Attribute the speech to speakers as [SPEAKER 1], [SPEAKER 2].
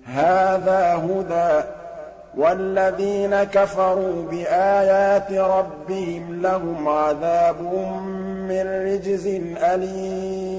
[SPEAKER 1] هَٰذَا هُدًى ۖ وَالَّذِينَ كَفَرُوا بِآيَاتِ رَبِّهِمْ لَهُمْ عَذَابٌ مِّن رِّجْزٍ أَلِيمٌ